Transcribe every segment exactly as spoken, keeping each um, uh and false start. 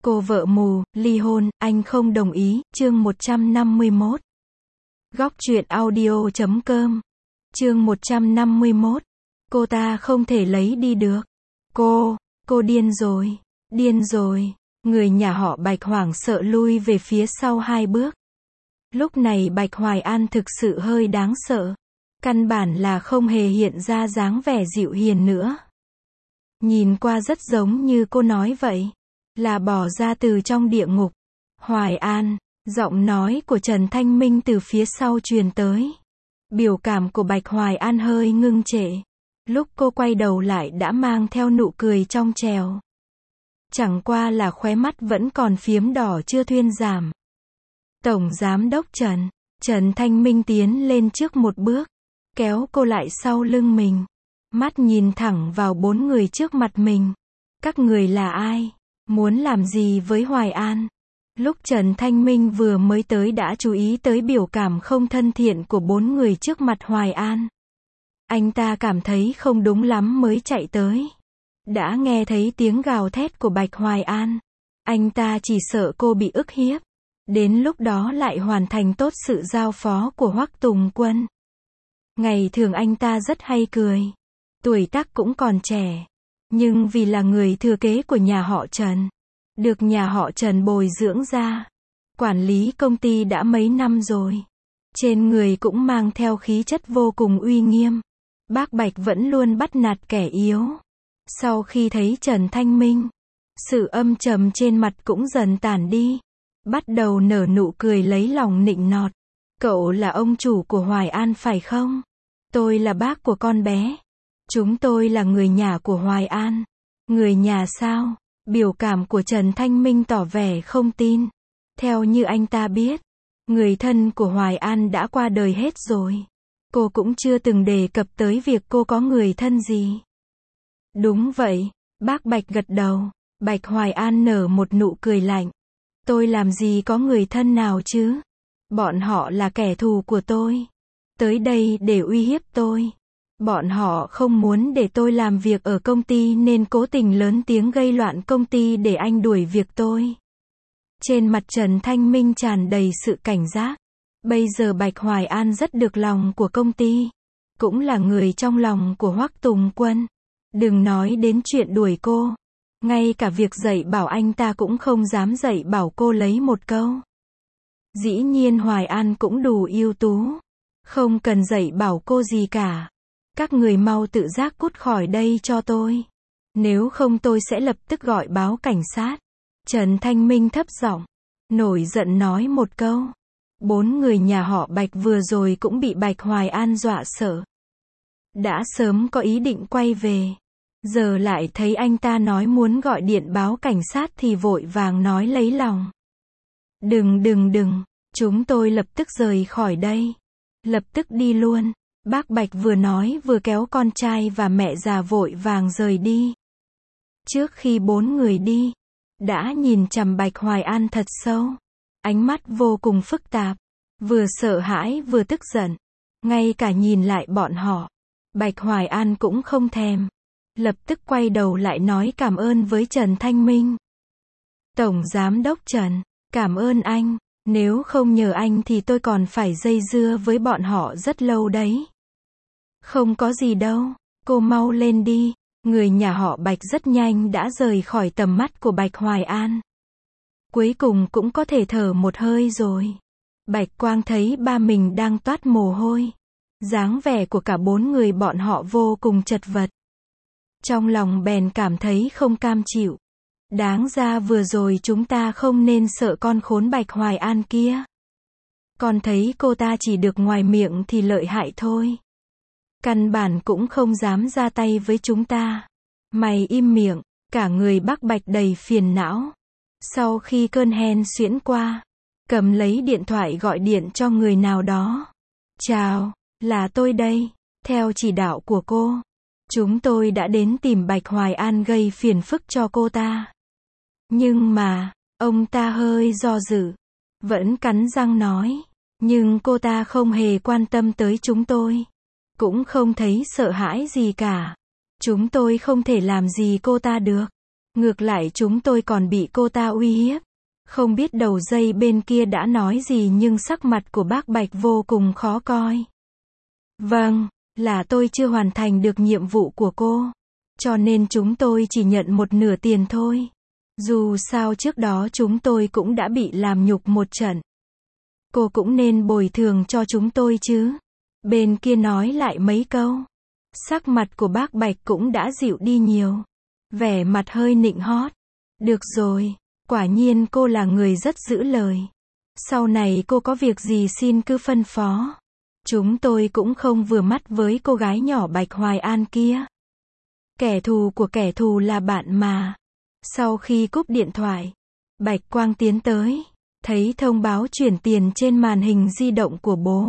Cô vợ mù, ly hôn, anh không đồng ý, chương một trăm năm mươi mốt. Góc truyện audio chấm com. Chương một trăm năm mươi mốt. Cô ta không thể lấy đi được. Cô, cô điên rồi, điên rồi. Người nhà họ Bạch hoảng sợ lui về phía sau hai bước. Lúc này Bạch Hoài An thực sự hơi đáng sợ. Căn bản là không hề hiện ra dáng vẻ dịu hiền nữa. Nhìn qua rất giống như cô nói vậy. Là bỏ ra từ trong địa ngục. Hoài An, giọng nói của Trần Thanh Minh từ phía sau truyền tới. Biểu cảm của Bạch Hoài An hơi ngưng trệ. Lúc cô quay đầu lại đã mang theo nụ cười trong trèo. Chẳng qua là khóe mắt vẫn còn phiếm đỏ chưa thuyên giảm. Tổng Giám đốc Trần, Trần Thanh Minh tiến lên trước một bước, kéo cô lại sau lưng mình. Mắt nhìn thẳng vào bốn người trước mặt mình. Các người là ai? Muốn làm gì với Hoài An? Lúc Trần Thanh Minh vừa mới tới đã chú ý tới biểu cảm không thân thiện của bốn người trước mặt Hoài An. Anh ta cảm thấy không đúng lắm mới chạy tới. Đã nghe thấy tiếng gào thét của Bạch Hoài An. Anh ta chỉ sợ cô bị ức hiếp. Đến lúc đó lại hoàn thành tốt sự giao phó của Hoắc Tùng Quân. Ngày thường anh ta rất hay cười. Tuổi tác cũng còn trẻ. Nhưng vì là người thừa kế của nhà họ Trần. Được nhà họ Trần bồi dưỡng ra. Quản lý công ty đã mấy năm rồi. Trên người cũng mang theo khí chất vô cùng uy nghiêm. Bác Bạch vẫn luôn bắt nạt kẻ yếu. Sau khi thấy Trần Thanh Minh, sự âm trầm trên mặt cũng dần tản đi. Bắt đầu nở nụ cười lấy lòng nịnh nọt. Cậu là ông chủ của Hoài An phải không? Tôi là bác của con bé. Chúng tôi là người nhà của Hoài An. Người nhà sao? Biểu cảm của Trần Thanh Minh tỏ vẻ không tin. Theo như anh ta biết, người thân của Hoài An đã qua đời hết rồi. Cô cũng chưa từng đề cập tới việc cô có người thân gì. Đúng vậy, bác Bạch gật đầu. Bạch Hoài An nở một nụ cười lạnh. Tôi làm gì có người thân nào chứ? Bọn họ là kẻ thù của tôi. Tới đây để uy hiếp tôi. Bọn họ không muốn để tôi làm việc ở công ty nên cố tình lớn tiếng gây loạn công ty để anh đuổi việc tôi. Trên mặt Trần Thanh Minh tràn đầy sự cảnh giác. Bây giờ Bạch Hoài An rất được lòng của công ty. Cũng là người trong lòng của Hoắc Tùng Quân. Đừng nói đến chuyện đuổi cô. Ngay cả việc dạy bảo anh ta cũng không dám dạy bảo cô lấy một câu. Dĩ nhiên Hoài An cũng đủ ưu tú. Không cần dạy bảo cô gì cả. Các người mau tự giác cút khỏi đây cho tôi. Nếu không tôi sẽ lập tức gọi báo cảnh sát. Trần Thanh Minh thấp giọng, nổi giận nói một câu. Bốn người nhà họ Bạch vừa rồi cũng bị Bạch Hoài An dọa sợ. Đã sớm có ý định quay về. Giờ lại thấy anh ta nói muốn gọi điện báo cảnh sát thì vội vàng nói lấy lòng. Đừng đừng đừng, chúng tôi lập tức rời khỏi đây. Lập tức đi luôn. Bác Bạch vừa nói vừa kéo con trai và mẹ già vội vàng rời đi. Trước khi bốn người đi, đã nhìn chằm Bạch Hoài An thật sâu. Ánh mắt vô cùng phức tạp. Vừa sợ hãi vừa tức giận. Ngay cả nhìn lại bọn họ, Bạch Hoài An cũng không thèm. Lập tức quay đầu lại nói cảm ơn với Trần Thanh Minh. Tổng Giám đốc Trần, cảm ơn anh. Nếu không nhờ anh thì tôi còn phải dây dưa với bọn họ rất lâu đấy. Không có gì đâu, cô mau lên đi. Người nhà họ Bạch rất nhanh đã rời khỏi tầm mắt của Bạch Hoài An. Cuối cùng cũng có thể thở một hơi rồi. Bạch Quang thấy ba mình đang toát mồ hôi. Dáng vẻ của cả bốn người bọn họ vô cùng chật vật. Trong lòng bèn cảm thấy không cam chịu. Đáng ra vừa rồi chúng ta không nên sợ con khốn Bạch Hoài An kia. Con thấy cô ta chỉ được ngoài miệng thì lợi hại thôi. Căn bản cũng không dám ra tay với chúng ta. Mày im miệng, cả người bác Bạch đầy phiền não. Sau khi cơn hen suyễn qua, cầm lấy điện thoại gọi điện cho người nào đó. Chào, là tôi đây. Theo chỉ đạo của cô, chúng tôi đã đến tìm Bạch Hoài An gây phiền phức cho cô ta. Nhưng mà, ông ta hơi do dự. Vẫn cắn răng nói. Nhưng cô ta không hề quan tâm tới chúng tôi. Cũng không thấy sợ hãi gì cả. Chúng tôi không thể làm gì cô ta được. Ngược lại chúng tôi còn bị cô ta uy hiếp. Không biết đầu dây bên kia đã nói gì nhưng sắc mặt của bác Bạch vô cùng khó coi. Vâng, là tôi chưa hoàn thành được nhiệm vụ của cô. Cho nên chúng tôi chỉ nhận một nửa tiền thôi. Dù sao trước đó chúng tôi cũng đã bị làm nhục một trận. Cô cũng nên bồi thường cho chúng tôi chứ. Bên kia nói lại mấy câu. Sắc mặt của bác Bạch cũng đã dịu đi nhiều. Vẻ mặt hơi nịnh hót. Được rồi, quả nhiên cô là người rất giữ lời. Sau này cô có việc gì xin cứ phân phó. Chúng tôi cũng không vừa mắt với cô gái nhỏ Bạch Hoài An kia. Kẻ thù của kẻ thù là bạn mà. Sau khi cúp điện thoại, Bạch Quang tiến tới, thấy thông báo chuyển tiền trên màn hình di động của bố.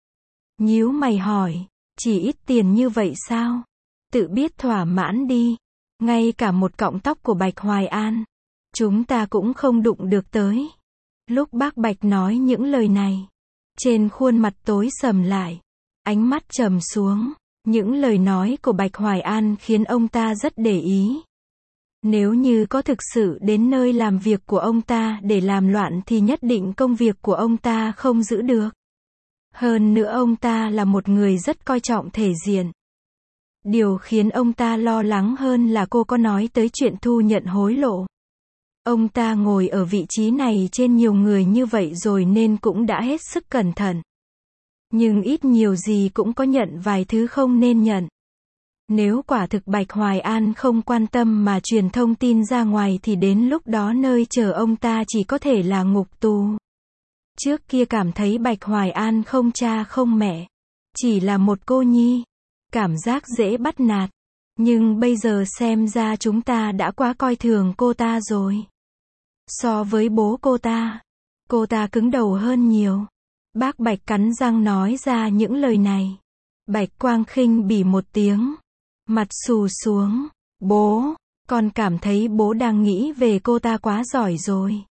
Nhíu mày hỏi, chỉ ít tiền như vậy sao? Tự biết thỏa mãn đi. Ngay cả một cọng tóc của Bạch Hoài An, chúng ta cũng không đụng được tới. Lúc bác Bạch nói những lời này, trên khuôn mặt tối sầm lại, ánh mắt trầm xuống. Những lời nói của Bạch Hoài An khiến ông ta rất để ý. Nếu như có thực sự đến nơi làm việc của ông ta để làm loạn thì nhất định công việc của ông ta không giữ được. Hơn nữa ông ta là một người rất coi trọng thể diện. Điều khiến ông ta lo lắng hơn là cô có nói tới chuyện thu nhận hối lộ. Ông ta ngồi ở vị trí này trên nhiều người như vậy rồi nên cũng đã hết sức cẩn thận. Nhưng ít nhiều gì cũng có nhận vài thứ không nên nhận. Nếu quả thực Bạch Hoài An không quan tâm mà truyền thông tin ra ngoài thì đến lúc đó nơi chờ ông ta chỉ có thể là ngục tù. Trước kia cảm thấy Bạch Hoài An không cha không mẹ, chỉ là một cô nhi, cảm giác dễ bắt nạt. Nhưng bây giờ xem ra chúng ta đã quá coi thường cô ta rồi. So với bố cô ta, cô ta cứng đầu hơn nhiều. Bác Bạch cắn răng nói ra những lời này. Bạch Quang khinh bỉ một tiếng, mặt xù xuống. Bố, con cảm thấy bố đang nghĩ về cô ta quá giỏi rồi.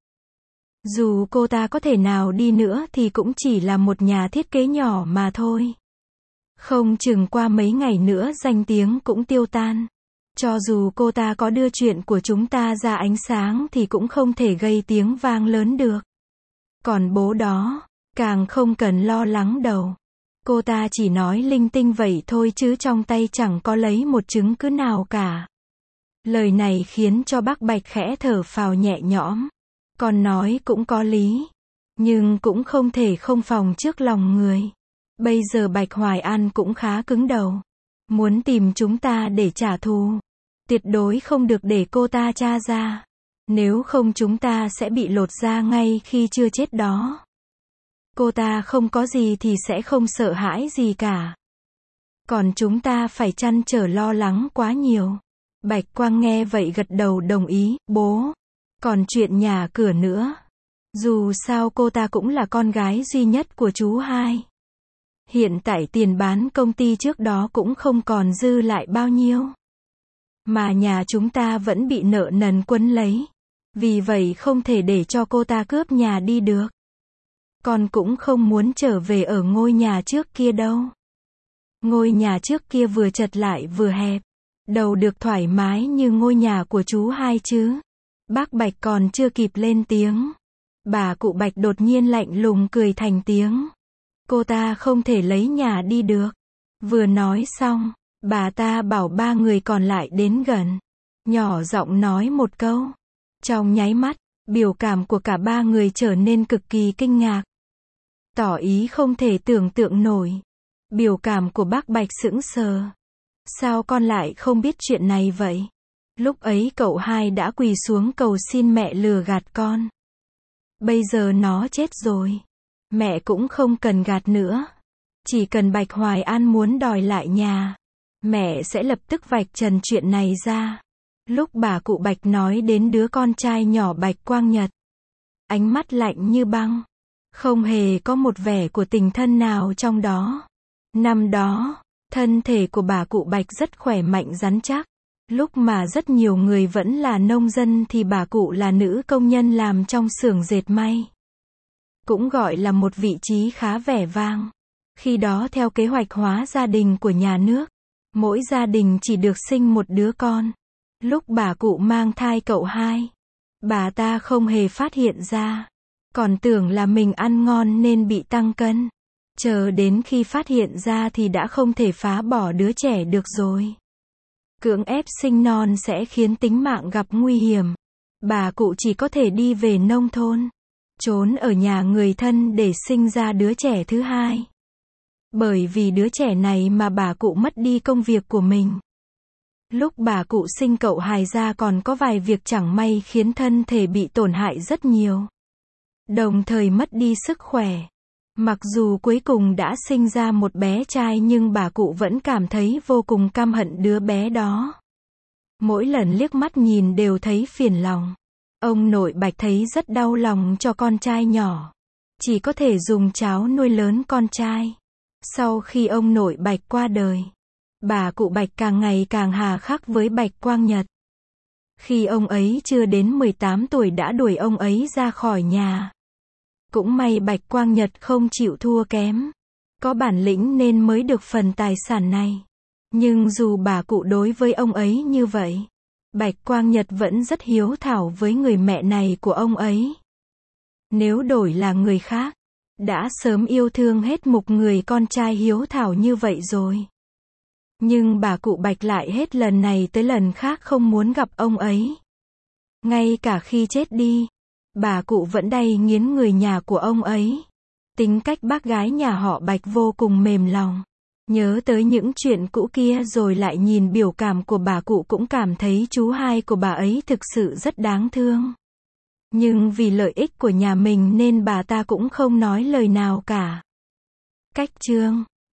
Dù cô ta có thể nào đi nữa thì cũng chỉ là một nhà thiết kế nhỏ mà thôi. Không chừng qua mấy ngày nữa danh tiếng cũng tiêu tan. Cho dù cô ta có đưa chuyện của chúng ta ra ánh sáng thì cũng không thể gây tiếng vang lớn được. Còn bố đó, càng không cần lo lắng đâu. Cô ta chỉ nói linh tinh vậy thôi chứ trong tay chẳng có lấy một chứng cứ nào cả. Lời này khiến cho bác Bạch khẽ thở phào nhẹ nhõm. Con nói cũng có lý. Nhưng cũng không thể không phòng trước lòng người. Bây giờ Bạch Hoài An cũng khá cứng đầu. Muốn tìm chúng ta để trả thù. Tuyệt đối không được để cô ta tra ra. Nếu không chúng ta sẽ bị lột da ngay khi chưa chết đó. Cô ta không có gì thì sẽ không sợ hãi gì cả. Còn chúng ta phải trăn trở lo lắng quá nhiều. Bạch Quang nghe vậy gật đầu đồng ý. Bố, còn chuyện nhà cửa nữa. Dù sao cô ta cũng là con gái duy nhất của chú hai. Hiện tại tiền bán công ty trước đó cũng không còn dư lại bao nhiêu. Mà nhà chúng ta vẫn bị nợ nần quấn lấy. Vì vậy không thể để cho cô ta cướp nhà đi được. Con cũng không muốn trở về ở ngôi nhà trước kia đâu. Ngôi nhà trước kia vừa chật lại vừa hẹp. Đâu được thoải mái như ngôi nhà của chú hai chứ. Bác Bạch còn chưa kịp lên tiếng. Bà cụ Bạch đột nhiên lạnh lùng cười thành tiếng. Cô ta không thể lấy nhà đi được. Vừa nói xong, bà ta bảo ba người còn lại đến gần. Nhỏ giọng nói một câu. Trong nháy mắt, biểu cảm của cả ba người trở nên cực kỳ kinh ngạc. Tỏ ý không thể tưởng tượng nổi. Biểu cảm của bác Bạch sững sờ. Sao con lại không biết chuyện này vậy? Lúc ấy cậu hai đã quỳ xuống cầu xin mẹ lừa gạt con. Bây giờ nó chết rồi. Mẹ cũng không cần gạt nữa. Chỉ cần Bạch Hoài An muốn đòi lại nhà, mẹ sẽ lập tức vạch trần chuyện này ra. Lúc bà cụ Bạch nói đến đứa con trai nhỏ Bạch Quang Nhật, ánh mắt lạnh như băng. Không hề có một vẻ của tình thân nào trong đó. Năm đó, thân thể của bà cụ Bạch rất khỏe mạnh rắn chắc. Lúc mà rất nhiều người vẫn là nông dân thì bà cụ là nữ công nhân làm trong xưởng dệt may. Cũng gọi là một vị trí khá vẻ vang. Khi đó theo kế hoạch hóa gia đình của nhà nước, mỗi gia đình chỉ được sinh một đứa con. Lúc bà cụ mang thai cậu hai, bà ta không hề phát hiện ra, còn tưởng là mình ăn ngon nên bị tăng cân. Chờ đến khi phát hiện ra thì đã không thể phá bỏ đứa trẻ được rồi. Cưỡng ép sinh non sẽ khiến tính mạng gặp nguy hiểm. Bà cụ chỉ có thể đi về nông thôn, trốn ở nhà người thân để sinh ra đứa trẻ thứ hai. Bởi vì đứa trẻ này mà bà cụ mất đi công việc của mình. Lúc bà cụ sinh cậu hài ra còn có vài việc chẳng may khiến thân thể bị tổn hại rất nhiều. Đồng thời mất đi sức khỏe. Mặc dù cuối cùng đã sinh ra một bé trai nhưng bà cụ vẫn cảm thấy vô cùng căm hận đứa bé đó. Mỗi lần liếc mắt nhìn đều thấy phiền lòng. Ông nội Bạch thấy rất đau lòng cho con trai nhỏ. Chỉ có thể dùng cháo nuôi lớn con trai. Sau khi ông nội Bạch qua đời, bà cụ Bạch càng ngày càng hà khắc với Bạch Quang Nhật. Khi ông ấy chưa đến mười tám tuổi đã đuổi ông ấy ra khỏi nhà. Cũng may Bạch Quang Nhật không chịu thua kém. Có bản lĩnh nên mới được phần tài sản này. Nhưng dù bà cụ đối với ông ấy như vậy, Bạch Quang Nhật vẫn rất hiếu thảo với người mẹ này của ông ấy. Nếu đổi là người khác, đã sớm yêu thương hết mục người con trai hiếu thảo như vậy rồi. Nhưng bà cụ Bạch lại hết lần này tới lần khác không muốn gặp ông ấy. Ngay cả khi chết đi, bà cụ vẫn đay nghiến người nhà của ông ấy. Tính cách bác gái nhà họ Bạch vô cùng mềm lòng. Nhớ tới những chuyện cũ kia rồi lại nhìn biểu cảm của bà cụ cũng cảm thấy chú hai của bà ấy thực sự rất đáng thương. Nhưng vì lợi ích của nhà mình nên bà ta cũng không nói lời nào cả. Cách chương